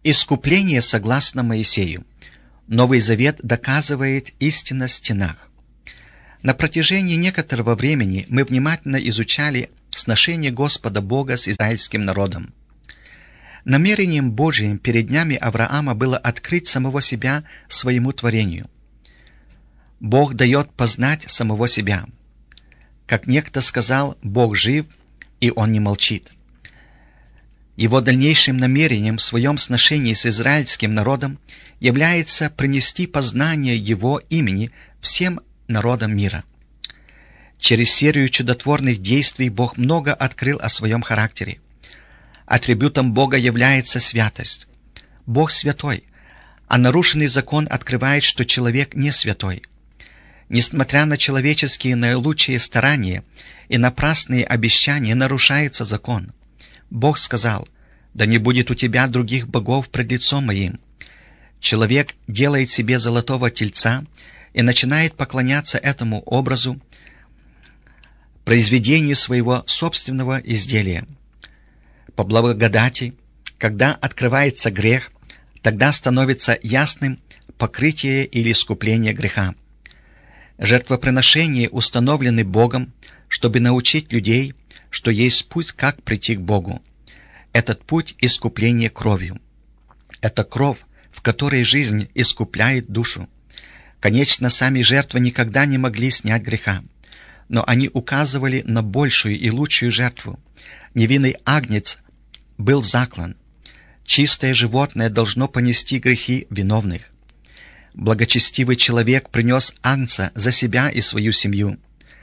Искупление согласно Моисею. Новый Завет доказывает истинно в стенах. На протяжении некоторого времени мы внимательно изучали сношение Господа Бога с израильским народом. Намерением Божиим перед днями Авраама было открыть самого себя своему творению. Бог дает познать самого себя. Как некто сказал, Бог жив, и Он не молчит. Его дальнейшим намерением в своем сношении с израильским народом является принести познание Его имени всем народам мира. Через серию чудотворных действий Бог много открыл о своем характере. Атрибутом Бога является святость. Бог святой, а нарушенный закон открывает, что человек не святой. Несмотря на человеческие наилучшие старания и напрасные обещания, нарушается закон. Бог сказал: «Да не будет у тебя других богов пред лицом моим». Человек делает себе золотого тельца и начинает поклоняться этому образу, произведению своего собственного изделия. По благодати, когда открывается грех, тогда становится ясным покрытие или искупление греха. Жертвоприношения установлены Богом, чтобы научить людей, что есть путь, как прийти к Богу. Этот путь – искупление кровью. Это кровь, в которой жизнь искупляет душу. Конечно, сами жертвы никогда не могли снять греха, но они указывали на большую и лучшую жертву. Невинный агнец был заклан. Чистое животное должно понести грехи виновных. Благочестивый человек принес агнца за себя и свою семью.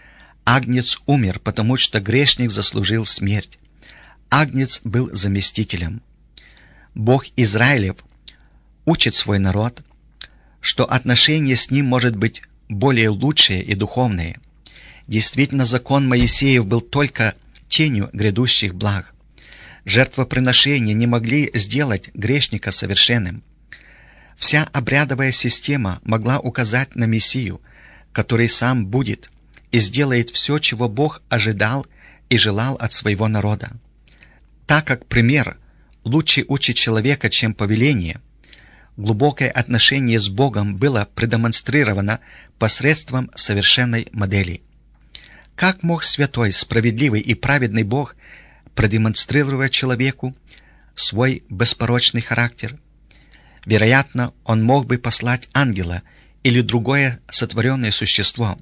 Агнец умер, потому что грешник заслужил смерть. Агнец был заместителем. Бог Израилев учит свой народ, что отношение с ним может быть более лучшее и духовное. Действительно, закон Моисеев был только тенью грядущих благ. Жертвоприношения не могли сделать грешника совершенным. Вся обрядовая система могла указать на Мессию, который сам будет и сделает все, чего Бог ожидал и желал от своего народа. Так как пример лучше учит человека, чем повеление, глубокое отношение с Богом было продемонстрировано посредством совершенной модели. Как мог святой, справедливый и праведный Бог продемонстрировать человеку свой беспорочный характер? Вероятно, он мог бы послать ангела или другое сотворенное существо.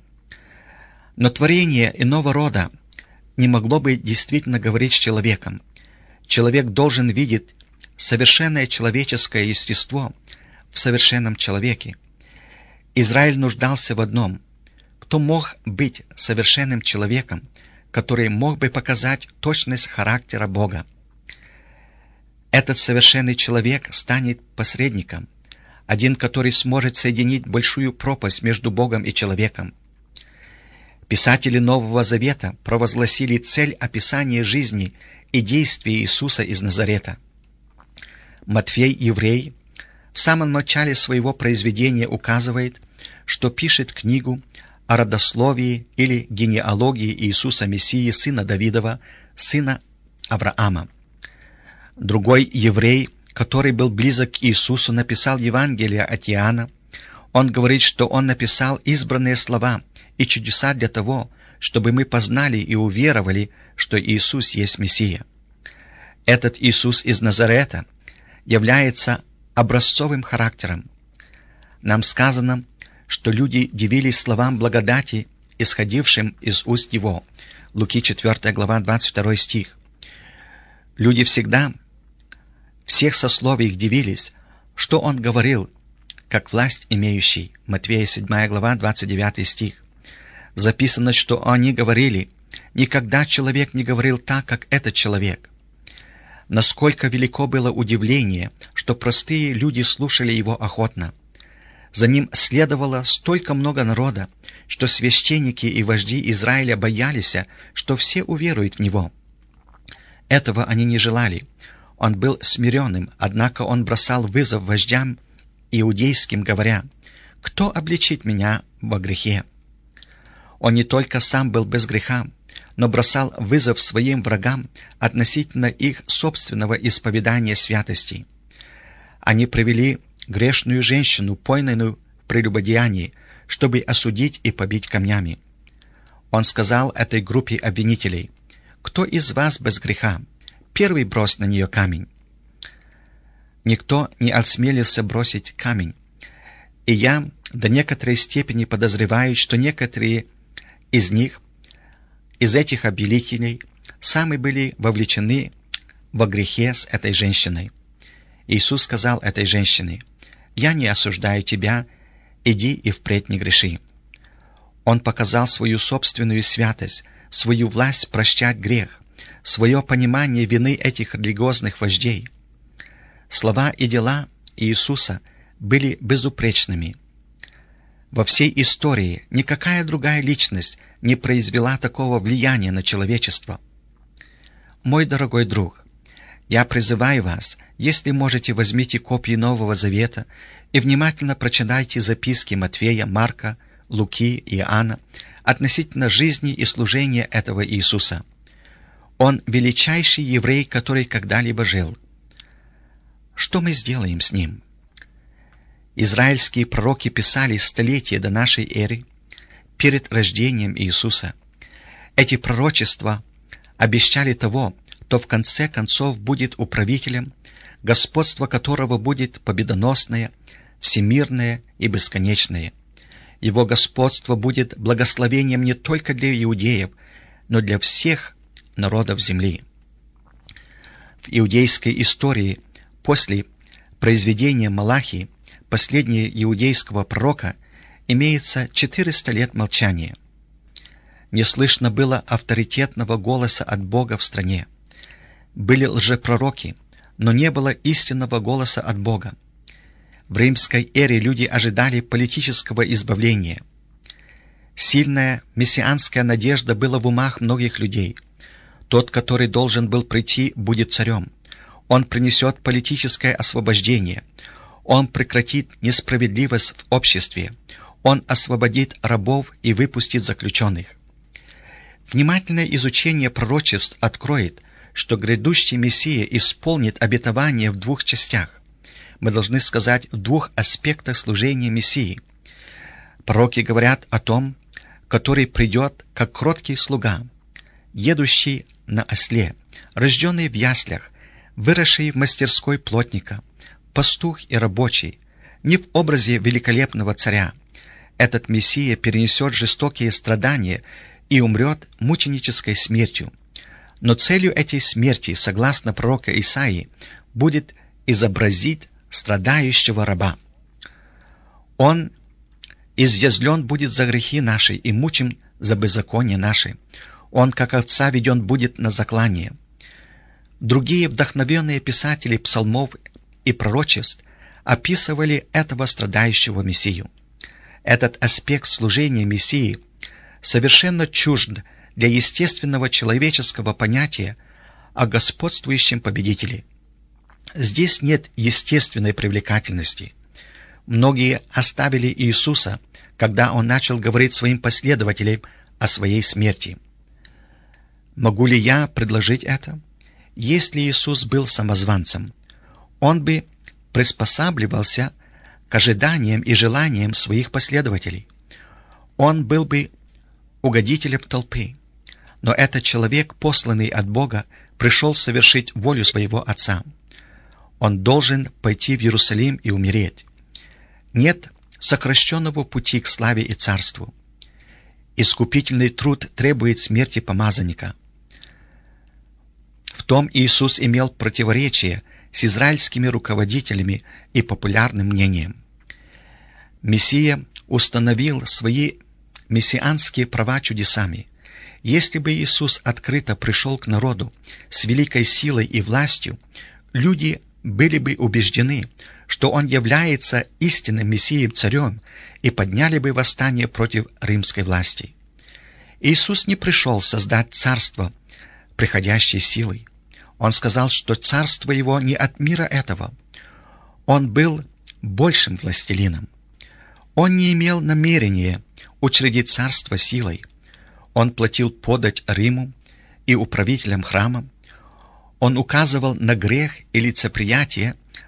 Но творение иного рода не могло бы действительно говорить с человеком. Человек должен видеть совершенное человеческое естество в совершенном человеке. Израиль нуждался в одном. Кто мог быть совершенным человеком, который мог бы показать точность характера Бога? Этот совершенный человек станет посредником, один, который сможет соединить большую пропасть между Богом и человеком. Писатели Нового Завета провозгласили цель описания жизни и действий Иисуса из Назарета. Матфей, еврей, в самом начале своего произведения указывает, что пишет книгу о родословии или генеалогии Иисуса Мессии, сына Давидова, сына Авраама. Другой еврей, который был близок к Иисусу, написал Евангелие от Иоанна. Он говорит, что он написал избранные слова и чудеса для того, чтобы мы познали и уверовали, что Иисус есть Мессия. Этот Иисус из Назарета является образцовым характером. Нам сказано, что люди дивились словам благодати, исходившим из уст Его. Луки 4 глава, 22 стих. Люди всех сословий дивились, что Он говорил, как власть имеющий. Матвея 7 глава, 29 стих. Записано, что они говорили: «Никогда человек не говорил так, как этот человек». Насколько велико было удивление, что простые люди слушали Его охотно. За Ним следовало столько много народа, что священники и вожди Израиля боялись, что все уверуют в Него. Этого они не желали. Он был смиренным, однако он бросал вызов вождям иудейским, говоря: «Кто обличит меня во грехе?» Он не только сам был без греха, но бросал вызов своим врагам относительно их собственного исповедания святости. Они привели грешную женщину, пойманную в прелюбодеянии, чтобы осудить и побить камнями. Он сказал этой группе обвинителей: «Кто из вас без греха? Первый брось на нее камень». Никто не осмелился бросить камень. И я до некоторой степени подозреваю, что некоторые из них, из этих обвинителей, сами были вовлечены во грехе с этой женщиной. Иисус сказал этой женщине: «Я не осуждаю тебя, иди и впредь не греши». Он показал свою собственную святость, свою власть прощать грех, свое понимание вины этих религиозных вождей. Слова и дела Иисуса были безупречными. Во всей истории никакая другая личность не произвела такого влияния на человечество. Мой дорогой друг, я призываю вас, если можете, возьмите копии Нового Завета и внимательно прочитайте записки Матфея, Марка, Луки и Иоанна относительно жизни и служения этого Иисуса. Он величайший еврей, который когда-либо жил. Что мы сделаем с ним? Израильские пророки писали столетия до нашей эры, перед рождением Иисуса. Эти пророчества обещали того, кто в конце концов будет управителем, господство которого будет победоносное, всемирное и бесконечное. Его господство будет благословением не только для иудеев, но для всех народов земли. В иудейской истории после произведения Малахии, последнего иудейского пророка, имеется 400 лет молчания. Не слышно было авторитетного голоса от Бога в стране. Были лжепророки, но не было истинного голоса от Бога. В римской эре люди ожидали политического избавления. Сильная мессианская надежда была в умах многих людей. Тот, который должен был прийти, будет царем. Он принесет политическое освобождение. Он прекратит несправедливость в обществе. Он освободит рабов и выпустит заключенных. Внимательное изучение пророчеств откроет, что грядущий Мессия исполнит обетование в двух частях. Мы должны сказать, в двух аспектах служения Мессии. Пророки говорят о том, который придет как кроткий слуга, едущий на осле, рожденный в яслях, выросший в мастерской плотника, пастух и рабочий, не в образе великолепного царя. Этот Мессия перенесет жестокие страдания и умрет мученической смертью. Но целью этой смерти, согласно пророка Исаии, будет изобразить страдающего раба. Он изъязвлен будет за грехи наши и мучим за беззаконие наши. Он, как овца, веден будет на заклание. Другие вдохновенные писатели псалмов и пророчеств описывали этого страдающего Мессию. Этот аспект служения Мессии совершенно чужд для естественного человеческого понятия о господствующем победителе. Здесь нет естественной привлекательности. Многие оставили Иисуса, когда Он начал говорить своим последователям о своей смерти. Могу ли я предложить это? Если Иисус был самозванцем, Он бы приспосабливался к ожиданиям и желаниям своих последователей. Он был бы угодителем толпы. Но этот человек, посланный от Бога, пришел совершить волю своего Отца. Он должен пойти в Иерусалим и умереть. Нет сокращенного пути к славе и царству. Искупительный труд требует смерти помазанника. В том Иисус имел противоречие с израильскими руководителями и популярным мнением. Мессия установил свои мессианские права чудесами. Если бы Иисус открыто пришел к народу с великой силой и властью, люди были бы убеждены, что Он является истинным Мессией-царем, и подняли бы восстание против римской власти. Иисус не пришел создать царство, приходящей силой. Он сказал, что царство Его не от мира этого. Он был большим властелином. Он не имел намерения учредить царство силой. Он платил подать Риму и управителям храма. Он указывал на грех и лицеприятие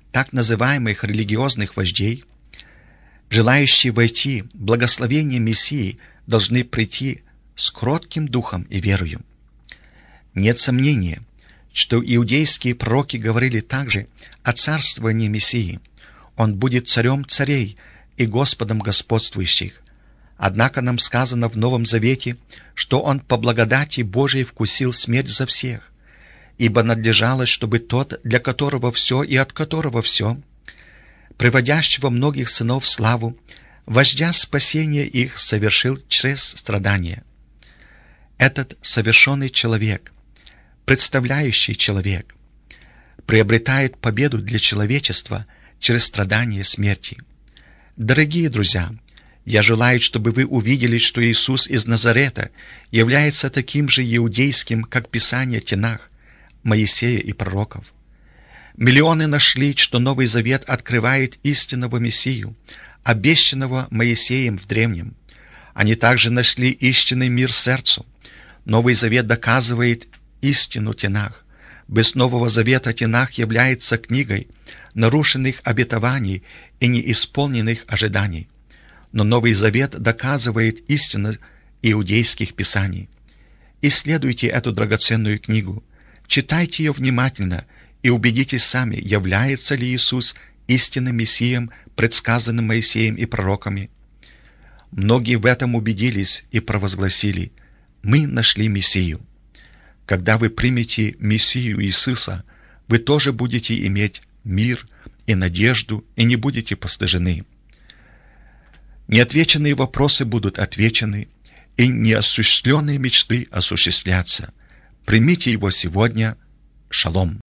так называемых религиозных вождей, желающие войти в благословение Мессии, должны прийти с кротким духом и верою. Нет сомнения, что иудейские пророки говорили также о царствовании Мессии. Он будет царем царей и Господом господствующих. Однако нам сказано в Новом Завете, что Он по благодати Божией вкусил смерть за всех, ибо надлежало, чтобы тот, для которого все и от которого все, приводящего многих сынов в славу, вождя спасения их совершил через страдания. Этот совершенный человек, представляющий человек, приобретает победу для человечества через страдания смерти. Дорогие друзья, я желаю, чтобы вы увидели, что Иисус из Назарета является таким же иудейским, как Писание Тенах, Моисея и пророков. Миллионы нашли, что Новый Завет открывает истинного Мессию, обещанного Моисеем в древнем. Они также нашли истинный мир сердцу. Новый Завет доказывает истину Тенах. Без Нового Завета Тенах является книгой нарушенных обетований и неисполненных ожиданий. Но Новый Завет доказывает истину иудейских писаний. Исследуйте эту драгоценную книгу, читайте ее внимательно и убедитесь сами, является ли Иисус истинным Мессией, предсказанным Моисеем и пророками. Многие в этом убедились и провозгласили: «Мы нашли Мессию». Когда вы примете Мессию Иисуса, вы тоже будете иметь мир и надежду и не будете постыжены. Неотвеченные вопросы будут отвечены, и неосуществленные мечты осуществлятся. Примите его сегодня. Шалом.